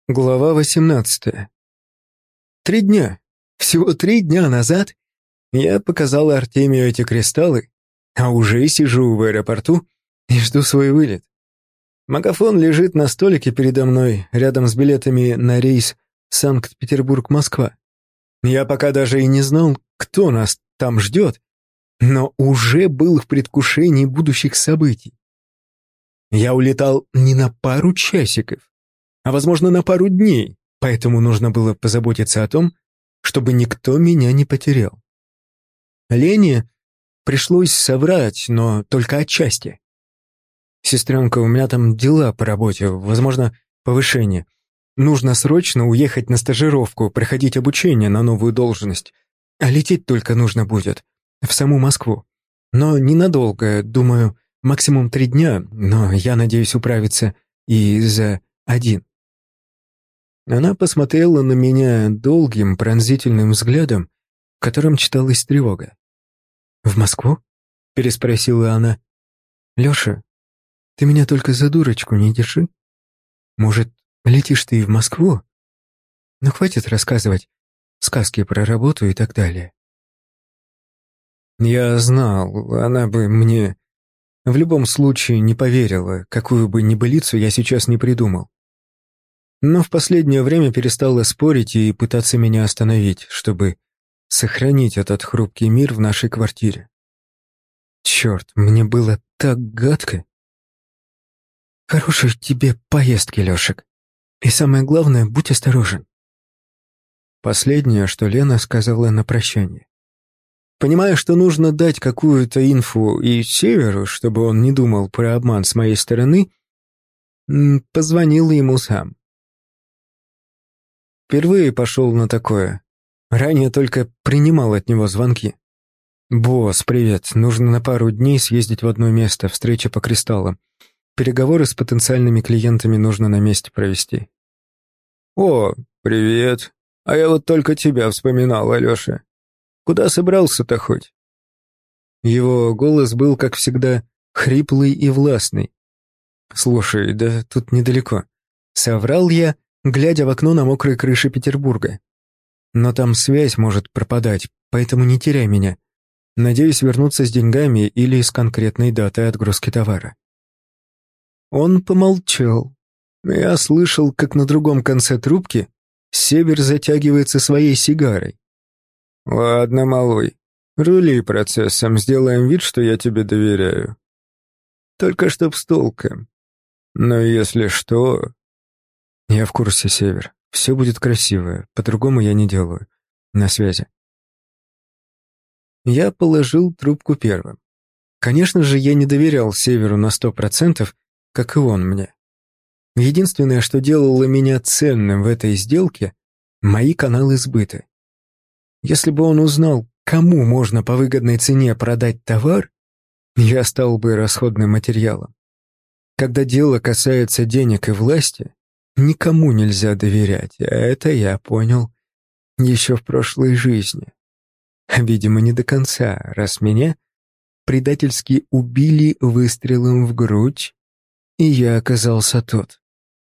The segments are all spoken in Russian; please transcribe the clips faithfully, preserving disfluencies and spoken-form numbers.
Глава восемнадцатая. Три дня. Всего три дня назад я показал Артемию эти кристаллы, а уже сижу в аэропорту и жду свой вылет. Магафон лежит на столике передо мной, рядом с билетами на рейс Санкт-Петербург-Москва. Я пока даже и не знал, кто нас там ждет, но уже был в предвкушении будущих событий. Я улетал не на пару часиков, а, возможно, на пару дней, поэтому нужно было позаботиться о том, чтобы никто меня не потерял. Лене пришлось соврать, но только отчасти. «Сестренка, у меня там дела по работе, возможно, повышение. Нужно срочно уехать на стажировку, проходить обучение на новую должность. А лететь только нужно будет, в саму Москву. Но ненадолго, думаю, максимум три дня, но я надеюсь управиться и за один». Она посмотрела на меня долгим, пронзительным взглядом, в котором читалась тревога. «В Москву?» — переспросила она. «Леша, ты меня только за дурочку не держи. Может, летишь ты и в Москву? Ну, хватит рассказывать сказки про работу и так далее». Я знал, она бы мне в любом случае не поверила, какую бы небылицу я сейчас не придумал. Но в последнее время перестала спорить и пытаться меня остановить, чтобы сохранить этот хрупкий мир в нашей квартире. Черт, мне было так гадко. Хорошей тебе поездки, Лешек. И самое главное, будь осторожен. Последнее, что Лена сказала на прощание. Понимая, что нужно дать какую-то инфу и Северу, чтобы он не думал про обман с моей стороны, позвонил ему сам. Впервые пошел на такое. Ранее только принимал от него звонки. «Босс, привет. Нужно на пару дней съездить в одно место, встреча по кристаллам. Переговоры с потенциальными клиентами нужно на месте провести». «О, привет. А я вот только тебя вспоминал, Алеша. Куда собрался-то хоть?» Его голос был, как всегда, хриплый и властный. «Слушай, да тут недалеко». Соврал я, глядя в окно на мокрые крыши Петербурга. «Но там связь может пропадать, поэтому не теряй меня. Надеюсь вернуться с деньгами или с конкретной датой отгрузки товара». Он помолчал. Я слышал, как на другом конце трубки Север затягивается своей сигарой. «Ладно, малой, рули процессом, сделаем вид, что я тебе доверяю. Только чтоб с толком. Но если что...» «Я в курсе, Север. Все будет красиво, по-другому я не делаю. На связи». Я положил трубку первым. Конечно же, я не доверял Северу на сто процентов, как и он мне. Единственное, что делало меня ценным в этой сделке — мои каналы сбыта. Если бы он узнал, кому можно по выгодной цене продать товар, я стал бы расходным материалом. Когда дело касается денег и власти, никому нельзя доверять, а это я понял еще в прошлой жизни. Видимо, не до конца, раз меня предательски убили выстрелом в грудь, и я оказался тот.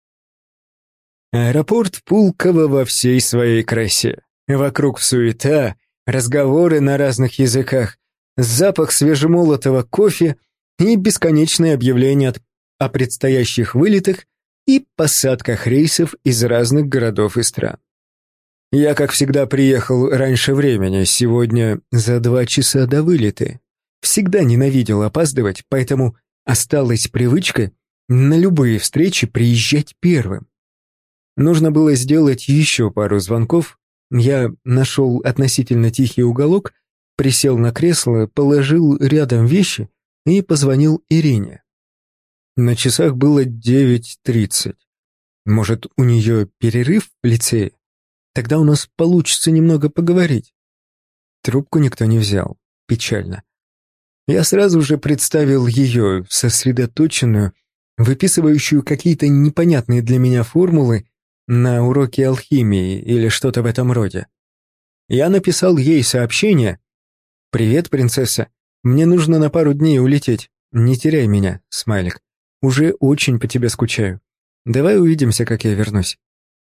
Аэропорт Пулково во всей своей красе. Вокруг суета, разговоры на разных языках, запах свежемолотого кофе и бесконечные объявления о предстоящих вылетах и посадках рейсов из разных городов и стран. Я, как всегда, приехал раньше времени, сегодня за два часа до вылета. Всегда ненавидел опаздывать, поэтому осталась привычка на любые встречи приезжать первым. Нужно было сделать еще пару звонков. Я нашел относительно тихий уголок, присел на кресло, положил рядом вещи и позвонил Ирине. На часах было девять тридцать. Может, у нее перерыв в лицее? Тогда у нас получится немного поговорить. Трубку никто не взял. Печально. Я сразу же представил ее, сосредоточенную, выписывающую какие-то непонятные для меня формулы на уроке алхимии или что-то в этом роде. Я написал ей сообщение. «Привет, принцесса. Мне нужно на пару дней улететь. Не теряй меня, смайлик. Уже очень по тебе скучаю. Давай увидимся, как я вернусь».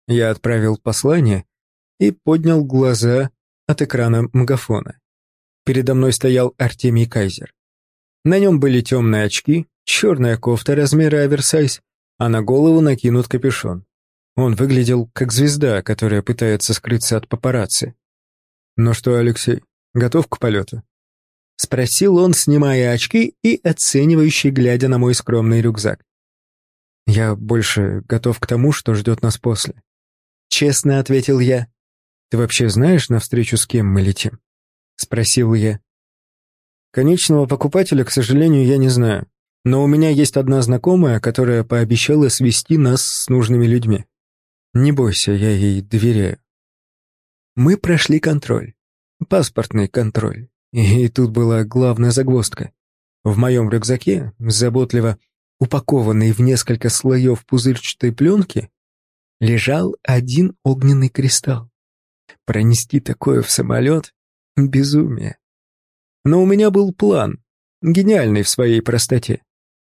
Я отправил послание и поднял глаза от экрана магафона. Передо мной стоял Артемий Кайзер. На нем были темные очки, черная кофта размера оверсайз, а на голову накинут капюшон. Он выглядел как звезда, которая пытается скрыться от папарацци. «Ну что, Алексей, готов к полету?» — спросил он, снимая очки и оценивающий, глядя на мой скромный рюкзак. «Я больше готов к тому, что ждет нас после». Честно ответил я. «Ты вообще знаешь, навстречу с кем мы летим?» — спросил я. «Конечного покупателя, к сожалению, я не знаю, но у меня есть одна знакомая, которая пообещала свести нас с нужными людьми. Не бойся, я ей доверяю». Мы прошли контроль. Паспортный контроль. И тут была главная загвоздка. В моем рюкзаке, заботливо упакованный в несколько слоев пузырчатой пленки, лежал один огненный кристалл. Пронести такое в самолет — безумие. Но у меня был план, гениальный в своей простоте.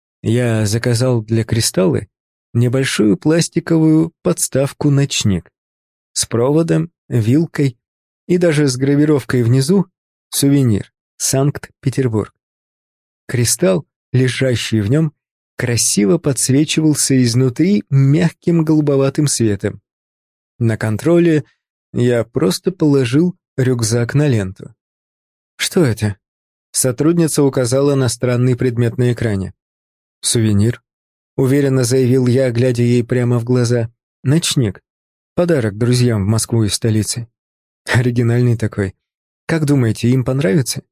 Я заказал для кристалла небольшую пластиковую подставку-ночник с проводом, вилкой и даже с гравировкой внизу «Сувенир. Санкт-Петербург». Кристалл, лежащий в нем, красиво подсвечивался изнутри мягким голубоватым светом. На контроле я просто положил рюкзак на ленту. «Что это?» Сотрудница указала на странный предмет на экране. «Сувенир», — уверенно заявил я, глядя ей прямо в глаза. «Ночник. Подарок друзьям в Москву из столицы. Оригинальный такой. Как думаете, им понравится?»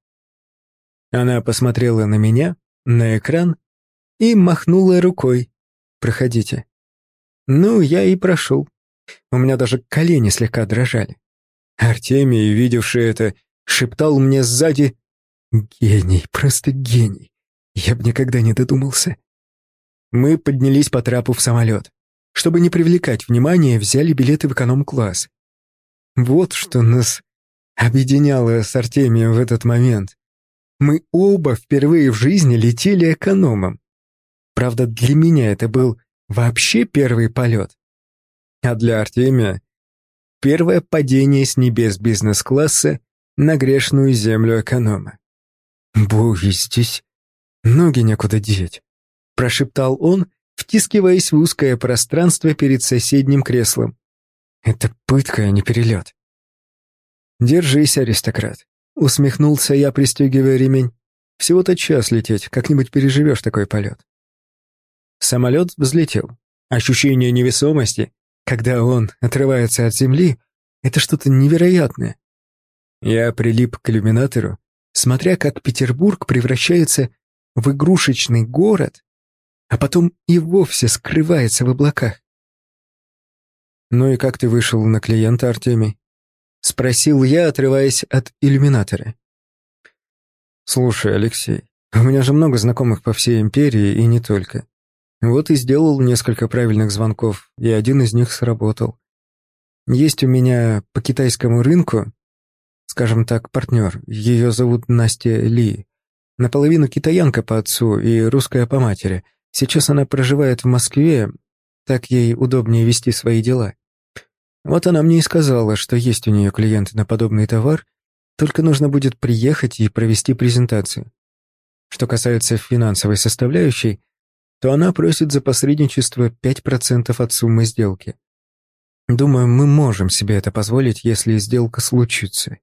Она посмотрела на меня, на экран и махнула рукой. «Проходите». Ну, я и прошел. У меня даже колени слегка дрожали. Артемий, видевший это, шептал мне сзади: «Гений, просто гений. Я бы никогда не додумался». Мы поднялись по трапу в самолет. Чтобы не привлекать внимания, взяли билеты в эконом-класс. Вот что нас объединяло с Артемием в этот момент. Мы оба впервые в жизни летели экономом. Правда, для меня это был вообще первый полет. А для Артемия — первое падение с небес бизнес-класса на грешную землю эконома. «Боги, здесь ноги некуда деть», — прошептал он, втискиваясь в узкое пространство перед соседним креслом. «Это пытка, а не перелет». «Держись, аристократ», — усмехнулся я, пристегивая ремень. «Всего-то час лететь, как-нибудь переживешь такой полет». Самолет взлетел. Ощущение невесомости, когда он отрывается от земли, это что-то невероятное. Я прилип к иллюминатору, смотря как Петербург превращается в игрушечный город, а потом и вовсе скрывается в облаках. «Ну и как ты вышел на клиента, Артемий?» — спросил я, отрываясь от иллюминатора. «Слушай, Алексей, у меня же много знакомых по всей империи и не только. Вот и сделал несколько правильных звонков, и один из них сработал. Есть у меня по китайскому рынку, скажем так, партнер. Ее зовут Настя Ли. Наполовину китаянка по отцу и русская по матери. Сейчас она проживает в Москве, так ей удобнее вести свои дела. Вот она мне и сказала, что есть у нее клиенты на подобный товар, только нужно будет приехать и провести презентацию. Что касается финансовой составляющей, то она просит за посредничество пять процентов от суммы сделки. Думаю, мы можем себе это позволить, если сделка случится.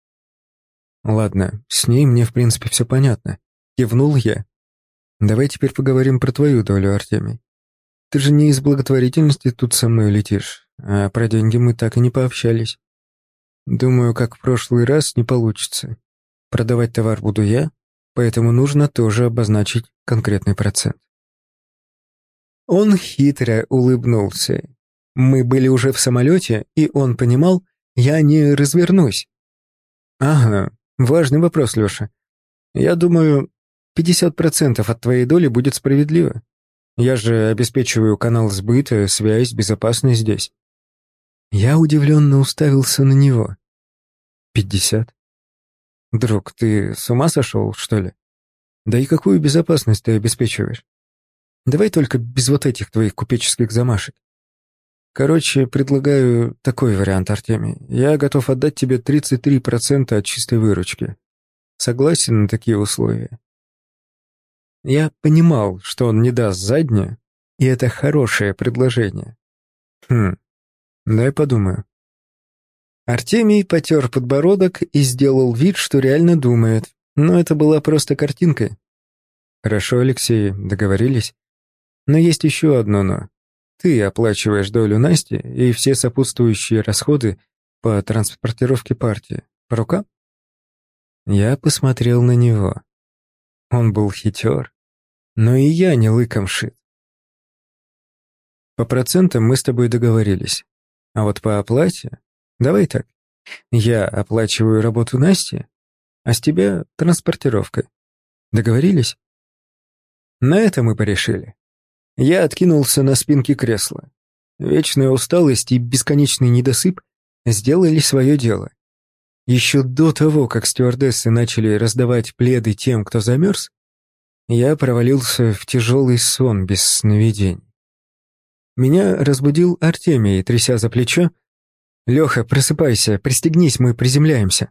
Ладно, с ней мне в принципе все понятно. Кивнул я. Давай теперь поговорим про твою долю, Артемий. Ты же не из благотворительности тут со мной летишь, а про деньги мы так и не пообщались. Думаю, как в прошлый раз, не получится. Продавать товар буду я, поэтому нужно тоже обозначить конкретный процент. Он хитро улыбнулся. Мы были уже в самолете, и он понимал, я не развернусь. Ага, важный вопрос, Леша. Я думаю, пятьдесят процентов от твоей доли будет справедливо. Я же обеспечиваю канал сбыта, связь, безопасность здесь. Я удивленно уставился на него. Пятьдесят? Друг, ты с ума сошел, что ли? Да и какую безопасность ты обеспечиваешь? Давай только без вот этих твоих купеческих замашек. Короче, предлагаю такой вариант, Артемий. Я готов отдать тебе тридцать три процента от чистой выручки. Согласен на такие условия?» Я понимал, что он не даст заднее, и это хорошее предложение. Хм, дай подумаю. Артемий потер подбородок и сделал вид, что реально думает, но это была просто картинкой. «Хорошо, Алексей, договорились. Но есть еще одно «но». Ты оплачиваешь долю Насти и все сопутствующие расходы по транспортировке партии. По рукам?» Я посмотрел на него. Он был хитер, но и я не лыком шит. По процентам мы с тобой договорились. А вот по оплате... Давай так. Я оплачиваю работу Насти, а с тебя транспортировка. Договорились? На это мы порешили. Я откинулся на спинке кресла. Вечная усталость и бесконечный недосып сделали свое дело. Еще до того, как стюардессы начали раздавать пледы тем, кто замерз, я провалился в тяжелый сон без сновидений. Меня разбудил Артемий, тряся за плечо. «Леха, просыпайся, пристегнись, мы приземляемся».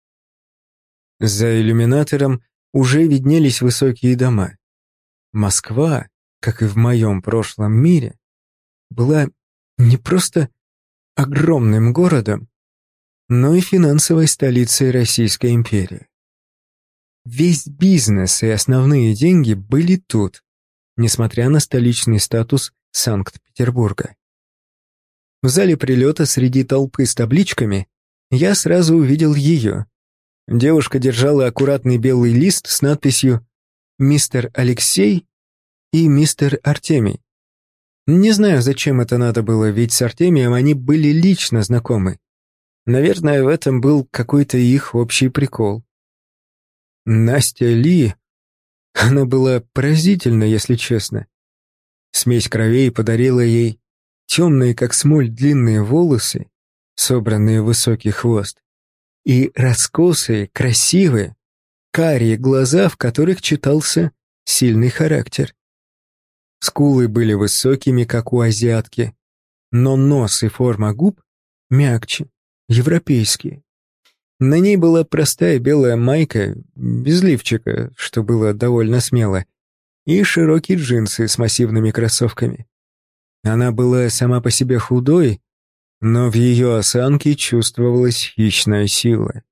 За иллюминатором уже виднелись высокие дома. Москва, как и в моем прошлом мире, была не просто огромным городом, но и финансовой столицей Российской империи. Весь бизнес и основные деньги были тут, несмотря на столичный статус Санкт-Петербурга. В зале прилета среди толпы с табличками я сразу увидел ее. Девушка держала аккуратный белый лист с надписью «Мистер Алексей» и «Мистер Артемий». Не знаю, зачем это надо было, ведь с Артемием они были лично знакомы. Наверное, в этом был какой-то их общий прикол. Настя Ли, она была поразительна, если честно. Смесь кровей подарила ей темные, как смоль, длинные волосы, собранные в высокий хвост, и раскосые, красивые, карие глаза, в которых читался сильный характер. Скулы были высокими, как у азиатки, но нос и форма губ мягче, европейские. На ней была простая белая майка, без лифчика, что было довольно смело, и широкие джинсы с массивными кроссовками. Она была сама по себе худой, но в ее осанке чувствовалась хищная сила.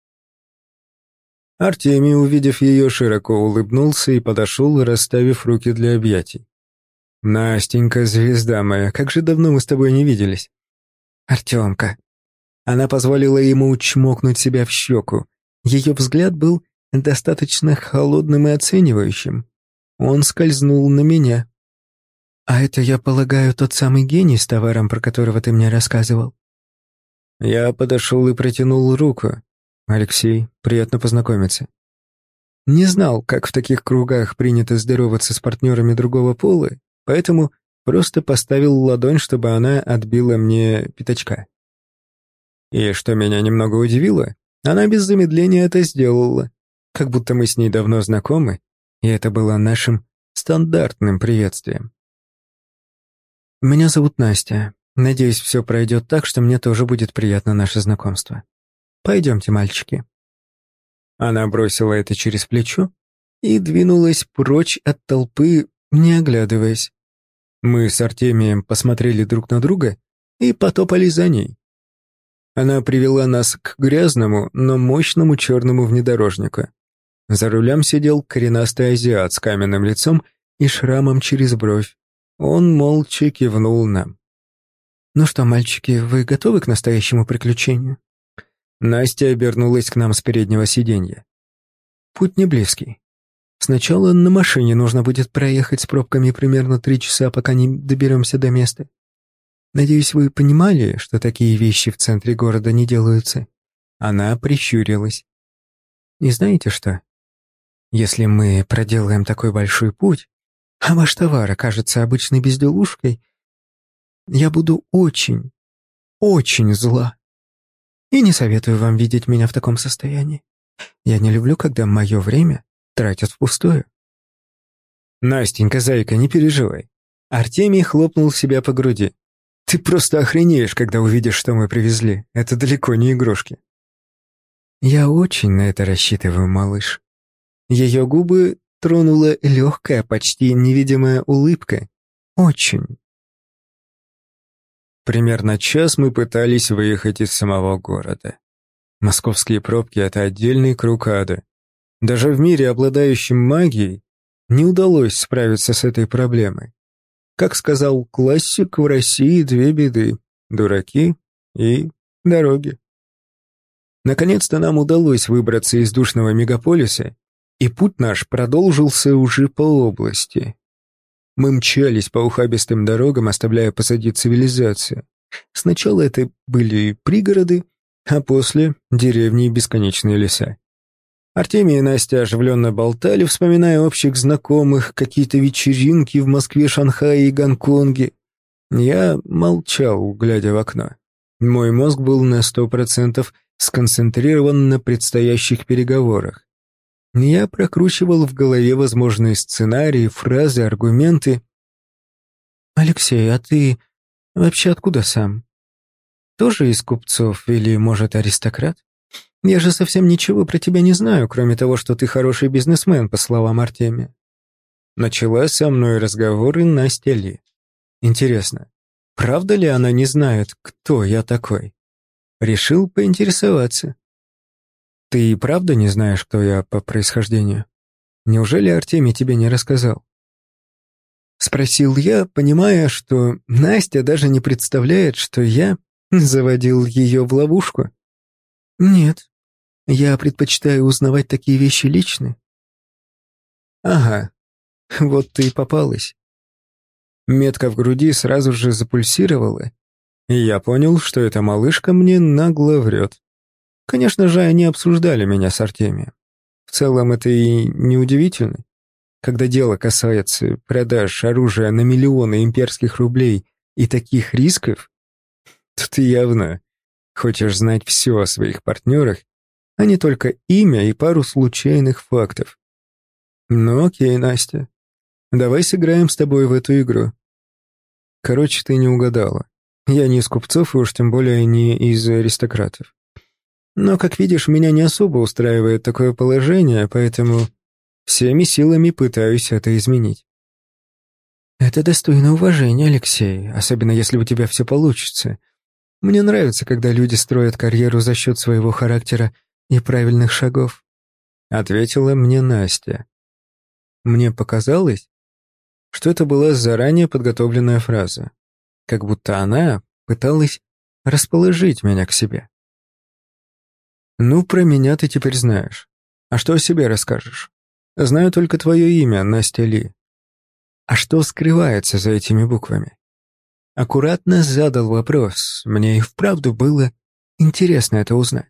Артемий, увидев ее, широко улыбнулся и подошел, расставив руки для объятий. «Настенька, звезда моя, как же давно мы с тобой не виделись!» «Артемка!» Она позволила ему чмокнуть себя в щеку. Ее взгляд был достаточно холодным и оценивающим. Он скользнул на меня. «А это, я полагаю, тот самый гений с товаром, про которого ты мне рассказывал?» Я подошел и протянул руку. «Алексей, приятно познакомиться». Не знал, как в таких кругах принято здороваться с партнерами другого пола, поэтому просто поставил ладонь, чтобы она отбила мне пятачка. И что меня немного удивило, она без замедления это сделала, как будто мы с ней давно знакомы, и это было нашим стандартным приветствием. «Меня зовут Настя. Надеюсь, все пройдет так, что мне тоже будет приятно наше знакомство. Пойдемте, мальчики». Она бросила это через плечо и двинулась прочь от толпы, не оглядываясь. Мы с Артемием посмотрели друг на друга и потопали за ней. Она привела нас к грязному, но мощному черному внедорожнику. За рулем сидел коренастый азиат с каменным лицом и шрамом через бровь. Он молча кивнул нам. «Ну что, мальчики, вы готовы к настоящему приключению?» Настя обернулась к нам с переднего сиденья. «Путь не близкий. Сначала на машине нужно будет проехать с пробками примерно три часа, пока не доберемся до места. Надеюсь, вы понимали, что такие вещи в центре города не делаются?» Она прищурилась. «И знаете что? Если мы проделаем такой большой путь, а ваш товар окажется обычной безделушкой, я буду очень, очень зла. И не советую вам видеть меня в таком состоянии. Я не люблю, когда мое время тратят впустую». «Настенька, зайка, не переживай». Артемий хлопнул себя по груди. Ты просто охренеешь, когда увидишь, что мы привезли. Это далеко не игрушки. Я очень на это рассчитываю, малыш. Ее губы тронула легкая, почти невидимая улыбка. Очень. Примерно час мы пытались выехать из самого города. Московские пробки — это отдельный круг ада. Даже в мире, обладающем магией, не удалось справиться с этой проблемой. Как сказал классик, в России две беды — дураки и дороги. Наконец-то нам удалось выбраться из душного мегаполиса, и путь наш продолжился уже по области. Мы мчались по ухабистым дорогам, оставляя позади цивилизацию. Сначала это были пригороды, а после — деревни и бесконечные леса. Артемий и Настя оживленно болтали, вспоминая общих знакомых, какие-то вечеринки в Москве, Шанхае и Гонконге. Я молчал, глядя в окно. Мой мозг был на сто процентов сконцентрирован на предстоящих переговорах. Я прокручивал в голове возможные сценарии, фразы, аргументы. «Алексей, а ты вообще откуда сам? Тоже из купцов или, может, аристократ? Я же совсем ничего про тебя не знаю, кроме того, что ты хороший бизнесмен, по словам Артемия». Начала со мной разговоры Настя Ли. Интересно, правда ли она не знает, кто я такой? Решил поинтересоваться. Ты и правда не знаешь, кто я по происхождению? Неужели Артемий тебе не рассказал? Спросил я, понимая, что Настя даже не представляет, что я заводил ее в ловушку. Нет, я предпочитаю узнавать такие вещи лично. Ага, вот ты и попалась. Метка в груди сразу же запульсировала, и я понял, что эта малышка мне нагло врет. Конечно же, они обсуждали меня с Артемием. В целом, это и неудивительно. Когда дело касается продаж оружия на миллионы имперских рублей и таких рисков, то ты явно хочешь знать все о своих партнерах, а не только имя и пару случайных фактов. Ну окей, Настя, давай сыграем с тобой в эту игру. Короче, ты не угадала. Я не из купцов и уж тем более не из аристократов. Но, как видишь, меня не особо устраивает такое положение, поэтому всеми силами пытаюсь это изменить. Это достойно уважения, Алексей, особенно если у тебя все получится. Мне нравится, когда люди строят карьеру за счет своего характера и правильных шагов. Ответила мне Настя. Мне показалось, что это была заранее подготовленная фраза, как будто она пыталась расположить меня к себе. «Ну, про меня ты теперь знаешь. А что о себе расскажешь? Знаю только твое имя, Настя Ли. А что скрывается за этими буквами?» Аккуратно задал вопрос. Мне и вправду было интересно это узнать.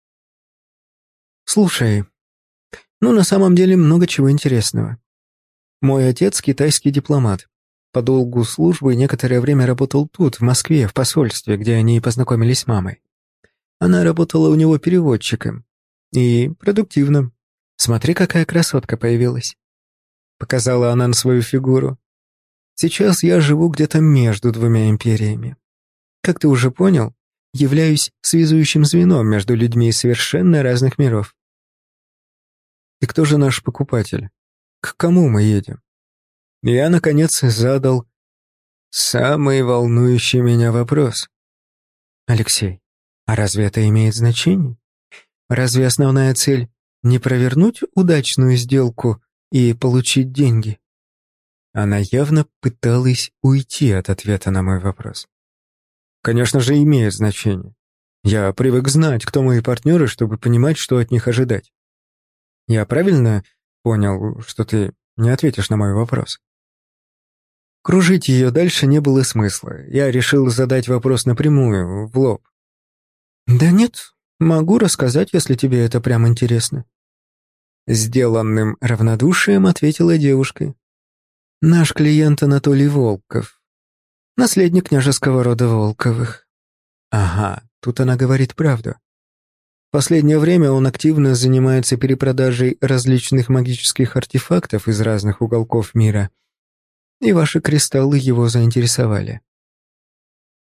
«Слушай, ну, на самом деле много чего интересного. Мой отец китайский дипломат. По долгу службы некоторое время работал тут, в Москве, в посольстве, где они и познакомились с мамой. Она работала у него переводчиком. И продуктивно. Смотри, какая красотка появилась. Показала она на свою фигуру. Сейчас я живу где-то между двумя империями. Как ты уже понял, являюсь связующим звеном между людьми из совершенно разных миров. И кто же наш покупатель? К кому мы едем? Я, наконец, задал самый волнующий меня вопрос. Алексей, а разве это имеет значение? Разве основная цель не провернуть удачную сделку и получить деньги? Она явно пыталась уйти от ответа на мой вопрос. Конечно же, имеет значение. Я привык знать, кто мои партнеры, чтобы понимать, что от них ожидать. Я правильно понял, что ты не ответишь на мой вопрос? Кружить ее дальше не было смысла. Я решил задать вопрос напрямую, в лоб. Да нет, могу рассказать, если тебе это прям интересно. Сделанным равнодушием ответила девушка. Наш клиент Анатолий Волков, наследник княжеского рода Волковых. Ага, тут она говорит правду. В последнее время он активно занимается перепродажей различных магических артефактов из разных уголков мира, и ваши кристаллы его заинтересовали.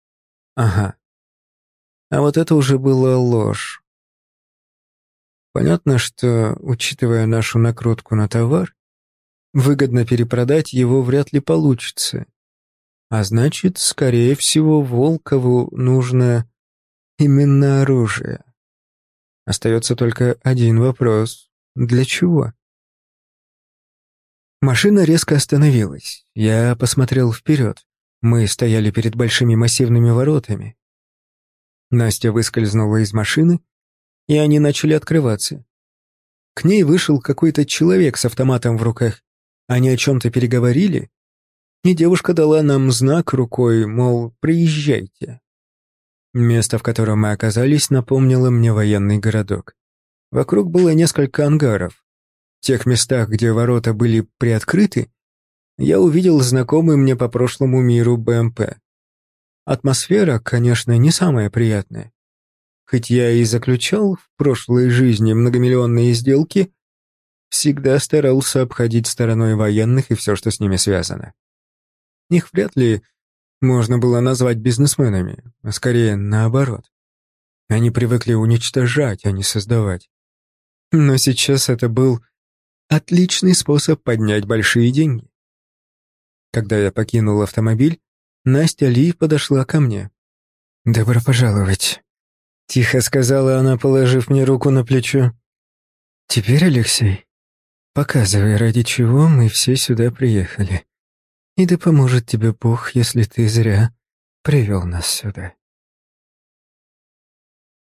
Ага. А вот это уже была ложь. Понятно, что, учитывая нашу накрутку на товар, выгодно перепродать его вряд ли получится. А значит, скорее всего, Волкову нужно именно оружие. Остается только один вопрос. Для чего? Машина резко остановилась. Я посмотрел вперед. Мы стояли перед большими массивными воротами. Настя выскользнула из машины, и они начали открываться. К ней вышел какой-то человек с автоматом в руках. Они о чем-то переговорили, и девушка дала нам знак рукой, мол, приезжайте. Место, в котором мы оказались, напомнило мне военный городок. Вокруг было несколько ангаров. В тех местах, где ворота были приоткрыты, я увидел знакомый мне по прошлому миру бэ эм пэ. Атмосфера, конечно, не самая приятная. Хоть я и заключал в прошлой жизни многомиллионные сделки, всегда старался обходить стороной военных и все, что с ними связано. Их вряд ли можно было назвать бизнесменами, а скорее наоборот. Они привыкли уничтожать, а не создавать. Но сейчас это был отличный способ поднять большие деньги. Когда я покинул автомобиль, Настя Ли подошла ко мне. «Добро пожаловать», — тихо сказала она, положив мне руку на плечо. «Теперь, Алексей, показывай, ради чего мы все сюда приехали. И да поможет тебе Бог, если ты зря привел нас сюда».